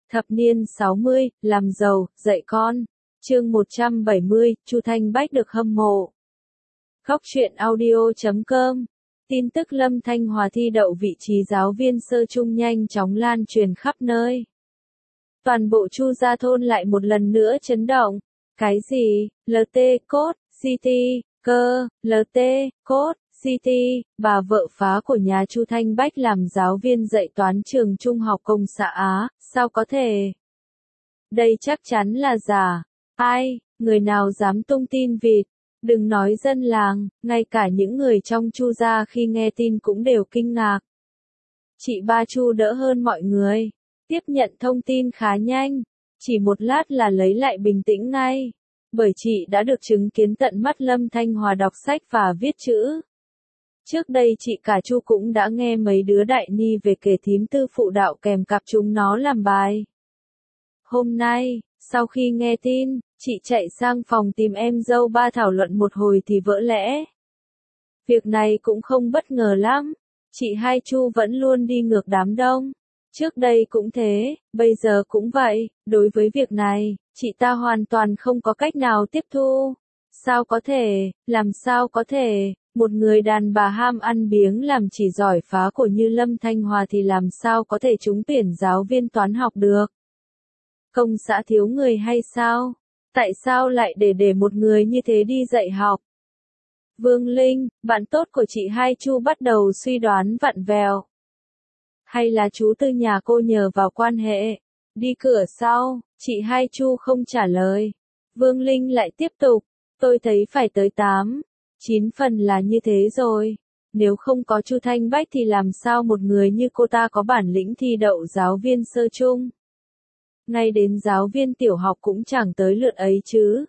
Thập niên 60, làm giàu, dạy con. Chương 170, Chu Thanh Bách được hâm mộ. Góc truyện audio.com. Tin tức Lâm Thanh Hòa thi đậu vị trí giáo viên sơ trung nhanh chóng lan truyền khắp nơi. Toàn bộ Chu gia thôn lại một lần nữa chấn động. Cái gì? LT code City, cơ, LT code City, bà vợ phá của nhà Chu Thanh Bách làm giáo viên dạy toán trường trung học công xã Á, sao có thể? Đây chắc chắn là giả. Ai, người nào dám tung tin vịt? Đừng nói dân làng, ngay cả những người trong Chu gia khi nghe tin cũng đều kinh ngạc. Chị ba Chu đỡ hơn mọi người, tiếp nhận thông tin khá nhanh, chỉ một lát là lấy lại bình tĩnh ngay, bởi chị đã được chứng kiến tận mắt Lâm Thanh Hòa đọc sách và viết chữ. Trước đây chị cả Chu cũng đã nghe mấy đứa đại ni về kể thím tư phụ đạo kèm cặp chúng nó làm bài. Hôm nay, sau khi nghe tin, chị chạy sang phòng tìm em dâu ba thảo luận một hồi thì vỡ lẽ. Việc này cũng không bất ngờ lắm, chị hai Chu vẫn luôn đi ngược đám đông. Trước đây cũng thế, bây giờ cũng vậy, đối với việc này, chị ta hoàn toàn không có cách nào tiếp thu. Sao có thể, làm sao có thể, một người đàn bà ham ăn biếng làm chỉ giỏi phá của như Lâm Thanh Hòa thì làm sao có thể trúng tuyển giáo viên toán học được? Công xã thiếu người hay sao? Tại sao lại để một người như thế đi dạy học? Vương Linh, bạn tốt của chị hai Chu bắt đầu suy đoán vặn vẹo. Hay là chú Tư nhà cô nhờ vào quan hệ? Đi cửa sau, chị hai Chu không trả lời. Vương Linh lại tiếp tục, tôi thấy phải tới 8, 9 phần là như thế rồi. Nếu không có Chu Thanh Bách thì làm sao một người như cô ta có bản lĩnh thi đậu giáo viên sơ trung? Ngay đến giáo viên tiểu học cũng chẳng tới lượt ấy chứ.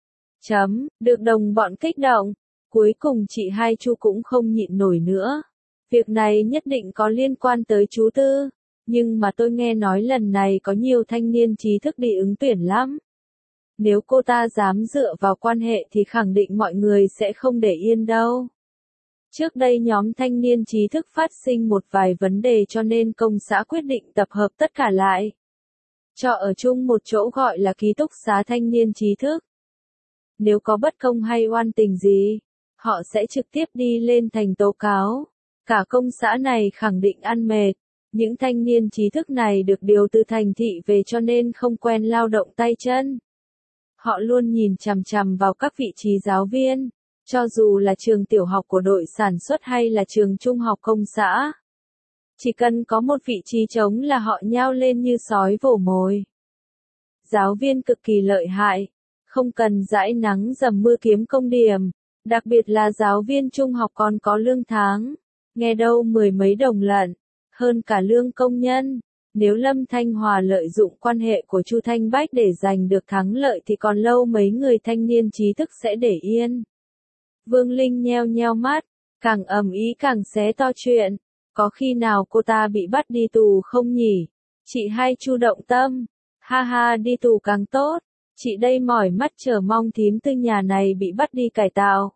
Được đồng bọn kích động. Cuối cùng chị hai Chu cũng không nhịn nổi nữa. Việc này nhất định có liên quan tới chú Tư. Nhưng mà tôi nghe nói lần này có nhiều thanh niên trí thức đi ứng tuyển lắm. Nếu cô ta dám dựa vào quan hệ thì khẳng định mọi người sẽ không để yên đâu. Trước đây nhóm thanh niên trí thức phát sinh một vài vấn đề cho nên công xã quyết định tập hợp tất cả lại. Cho ở chung một chỗ gọi là ký túc xá thanh niên trí thức. Nếu có bất công hay oan tình gì, họ sẽ trực tiếp đi lên thành tố cáo. Cả công xã này khẳng định ăn mệt. Những thanh niên trí thức này được điều từ thành thị về cho nên không quen lao động tay chân. Họ luôn nhìn chằm chằm vào các vị trí giáo viên, cho dù là trường tiểu học của đội sản xuất hay là trường trung học công xã. Chỉ cần có một vị trí trống là họ nhao lên như sói vồ mồi. Giáo viên cực kỳ lợi hại, không cần dãi nắng dầm mưa kiếm công điểm, đặc biệt là giáo viên trung học còn có lương tháng, nghe đâu 10 mấy đồng lận, hơn cả lương công nhân. Nếu Lâm Thanh Hòa lợi dụng quan hệ của Chu Thanh Bách để giành được thắng lợi thì còn lâu mấy người thanh niên trí thức sẽ để yên. Vương Linh nheo nheo mắt, càng ầm ĩ càng xé to chuyện. Có khi nào cô ta bị bắt đi tù không nhỉ? Chị hai Chu động tâm. Ha ha, đi tù càng tốt. Chị đây mỏi mắt chờ mong thím Tư nhà này bị bắt đi cải tạo.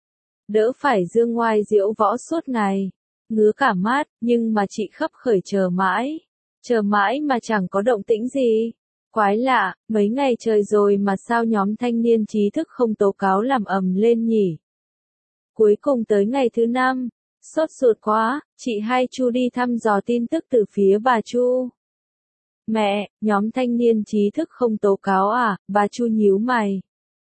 Đỡ phải dương ngoai diễu võ suốt ngày. Ngứa cả mắt, nhưng mà chị khấp khởi chờ mãi. Chờ mãi mà chẳng có động tĩnh gì. Quái lạ, mấy ngày trời rồi mà sao nhóm thanh niên trí thức không tố cáo làm ầm lên nhỉ? Cuối cùng tới ngày thứ 5. Sốt ruột quá, chị hai Chu đi thăm dò tin tức từ phía bà Chu. Mẹ, nhóm thanh niên trí thức không tố cáo à? Bà Chu nhíu mày.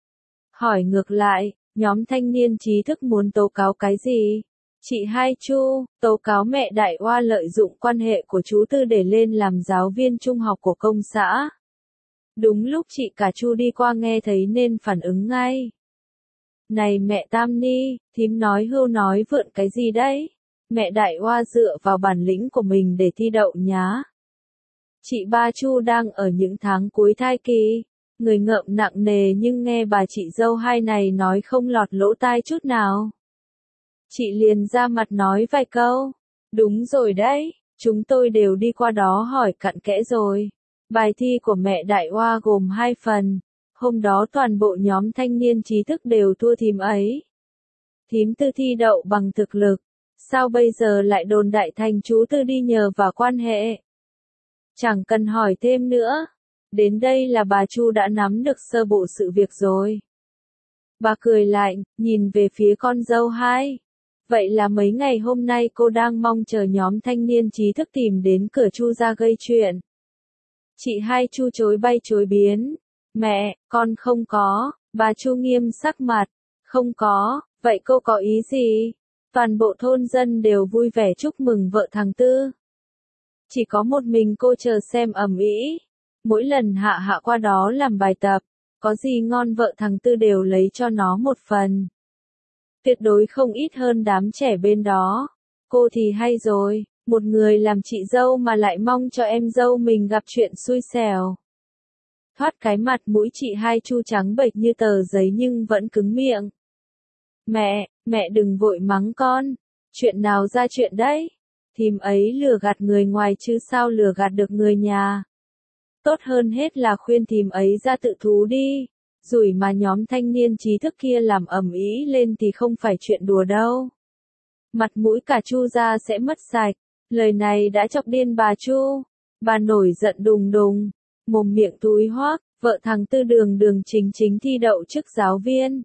Hỏi ngược lại, nhóm thanh niên trí thức muốn tố cáo cái gì? Chị hai Chu, tố cáo mẹ Đại Oa lợi dụng quan hệ của chú Tư để lên làm giáo viên trung học của công xã. Đúng lúc chị cả Chu đi qua nghe thấy nên phản ứng ngay. Này mẹ Tam Ni, thím nói hưu nói vượn cái gì đấy? Mẹ Đại Oa dựa vào bản lĩnh của mình để thi đậu nhá. Chị ba Chu đang ở những tháng cuối thai kỳ, người ngợm nặng nề nhưng nghe bà chị dâu hai này nói không lọt lỗ tai chút nào. Chị liền ra mặt nói vài câu. Đúng rồi đấy, chúng tôi đều đi qua đó hỏi cặn kẽ rồi. Bài thi của mẹ Đại Oa gồm 2 phần. Hôm đó toàn bộ nhóm thanh niên trí thức đều thua thím ấy. Thím Tư thi đậu bằng thực lực. Sao bây giờ lại đồn đại thành chú Tư đi nhờ vào quan hệ? Chẳng cần hỏi thêm nữa. Đến đây là bà Chu đã nắm được sơ bộ sự việc rồi. Bà cười lạnh, nhìn về phía con dâu hai. Vậy là mấy ngày hôm nay cô đang mong chờ nhóm thanh niên trí thức tìm đến cửa Chu ra gây chuyện. Chị hai Chu chối bay chối biến. Mẹ, con không có. Bà Chu nghiêm sắc mặt. Không có, vậy cô có ý gì? Toàn bộ thôn dân đều vui vẻ chúc mừng vợ thằng Tư. Chỉ có một mình cô chờ xem ầm ĩ. Mỗi lần Hạ Hạ qua đó làm bài tập, có gì ngon vợ thằng Tư đều lấy cho nó một phần. Tuyệt đối không ít hơn đám trẻ bên đó. Cô thì hay rồi, một người làm chị dâu mà lại mong cho em dâu mình gặp chuyện xui xẻo. Thoát cái mặt mũi chị hai Chu trắng bệch như tờ giấy nhưng vẫn cứng miệng. Mẹ đừng vội mắng con. Chuyện nào ra chuyện đấy? Thím ấy lừa gạt người ngoài chứ sao lừa gạt được người nhà. Tốt hơn hết là khuyên thím ấy ra tự thú đi. Rủi mà nhóm thanh niên trí thức kia làm ầm ĩ lên thì không phải chuyện đùa đâu. Mặt mũi cả Chu gia sẽ mất sạch. Lời này đã chọc điên bà Chu. Bà nổi giận đùng đùng. Mồm miệng túi hoác, vợ thằng Tư đường đường chính chính thi đậu chức giáo viên.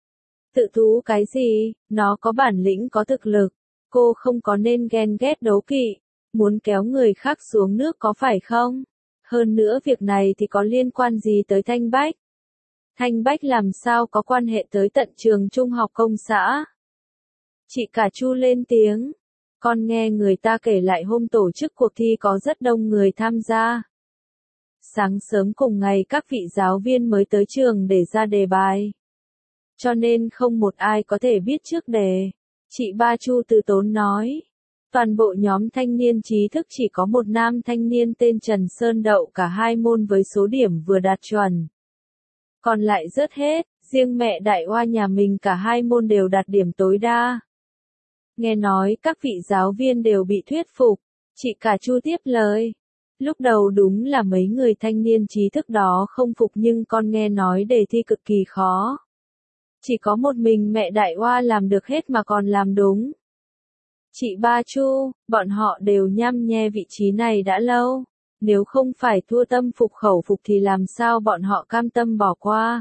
Tự thú cái gì, nó có bản lĩnh có thực lực. Cô không có nên ghen ghét đố kỵ. Muốn kéo người khác xuống nước có phải không? Hơn nữa việc này thì có liên quan gì tới Thanh Bách? Thanh Bách làm sao có quan hệ tới tận trường trung học công xã? Chị cả Chu lên tiếng. Con nghe người ta kể lại hôm tổ chức cuộc thi có rất đông người tham gia. Sáng sớm cùng ngày các vị giáo viên mới tới trường để ra đề bài. Cho nên không một ai có thể biết trước đề. Chị ba Chu từ tốn nói. Toàn bộ nhóm thanh niên trí thức chỉ có một nam thanh niên tên Trần Sơn đậu cả hai môn với số điểm vừa đạt chuẩn. Còn lại rớt hết, riêng mẹ Đại Oa nhà mình cả hai môn đều đạt điểm tối đa. Nghe nói các vị giáo viên đều bị thuyết phục, chị cả Chu tiếp lời. Lúc đầu đúng là mấy người thanh niên trí thức đó không phục nhưng con nghe nói đề thi cực kỳ khó. Chỉ có một mình mẹ Đại Oa làm được hết mà còn làm đúng. Chị ba Chu, bọn họ đều nhăm nhe vị trí này đã lâu. Nếu không phải thua tâm phục khẩu phục thì làm sao bọn họ cam tâm bỏ qua.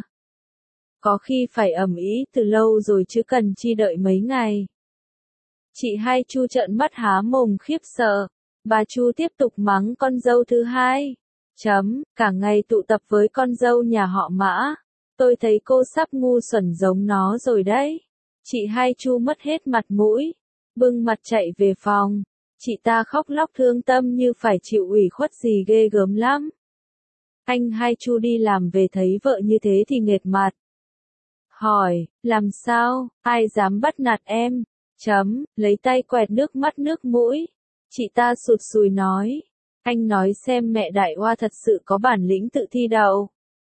Có khi phải ầm ĩ từ lâu rồi chứ cần chi đợi mấy ngày. Chị hai Chu trợn mắt há mồm khiếp sợ. Bà Chu tiếp tục mắng con dâu thứ hai. Cả ngày tụ tập với con dâu nhà họ Mã. Tôi thấy cô sắp ngu xuẩn giống nó rồi đấy. Chị hai Chu mất hết mặt mũi. Bưng mặt chạy về phòng. Chị ta khóc lóc thương tâm như phải chịu ủy khuất gì ghê gớm lắm. Anh hai Chu đi làm về thấy vợ như thế thì nghệt mặt. Hỏi, làm sao, ai dám bắt nạt em? Lấy tay quẹt nước mắt nước mũi. Chị ta sụt sùi nói. Anh nói xem mẹ Đại Oa thật sự có bản lĩnh tự thi đậu.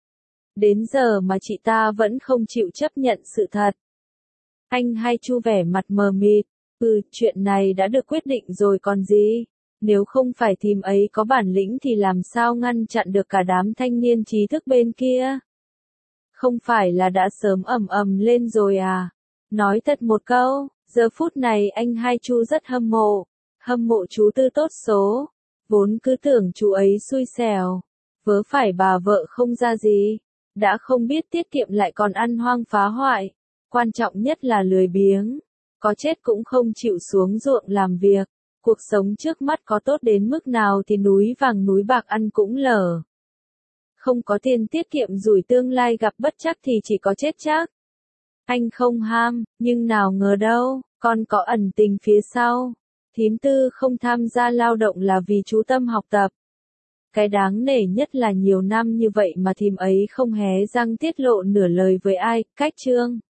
Đến giờ mà chị ta vẫn không chịu chấp nhận sự thật. Anh hai Chu vẻ mặt mờ mịt. Chuyện này đã được quyết định rồi còn gì. Nếu không phải thím ấy có bản lĩnh thì làm sao ngăn chặn được cả đám thanh niên trí thức bên kia. Không phải là đã sớm ầm ầm lên rồi à. Nói thật một câu, giờ phút này anh hai Chu rất hâm mộ. Hâm mộ chú Tư tốt số. Vốn cứ tưởng chú ấy xui xẻo. Vớ phải bà vợ không ra gì. Đã không biết tiết kiệm lại còn ăn hoang phá hoại. Quan trọng nhất là lười biếng. Có chết cũng không chịu xuống ruộng làm việc. Cuộc sống trước mắt có tốt đến mức nào thì núi vàng núi bạc ăn cũng lờ. Không có tiền tiết kiệm rủi tương lai gặp bất trắc thì chỉ có chết chắc. Anh không ham, nhưng nào ngờ đâu, con có ẩn tình phía sau. Thím Tư không tham gia lao động là vì chú tâm học tập. Cái đáng nể nhất là nhiều năm như vậy mà thím ấy không hé răng tiết lộ nửa lời với ai, cách chương.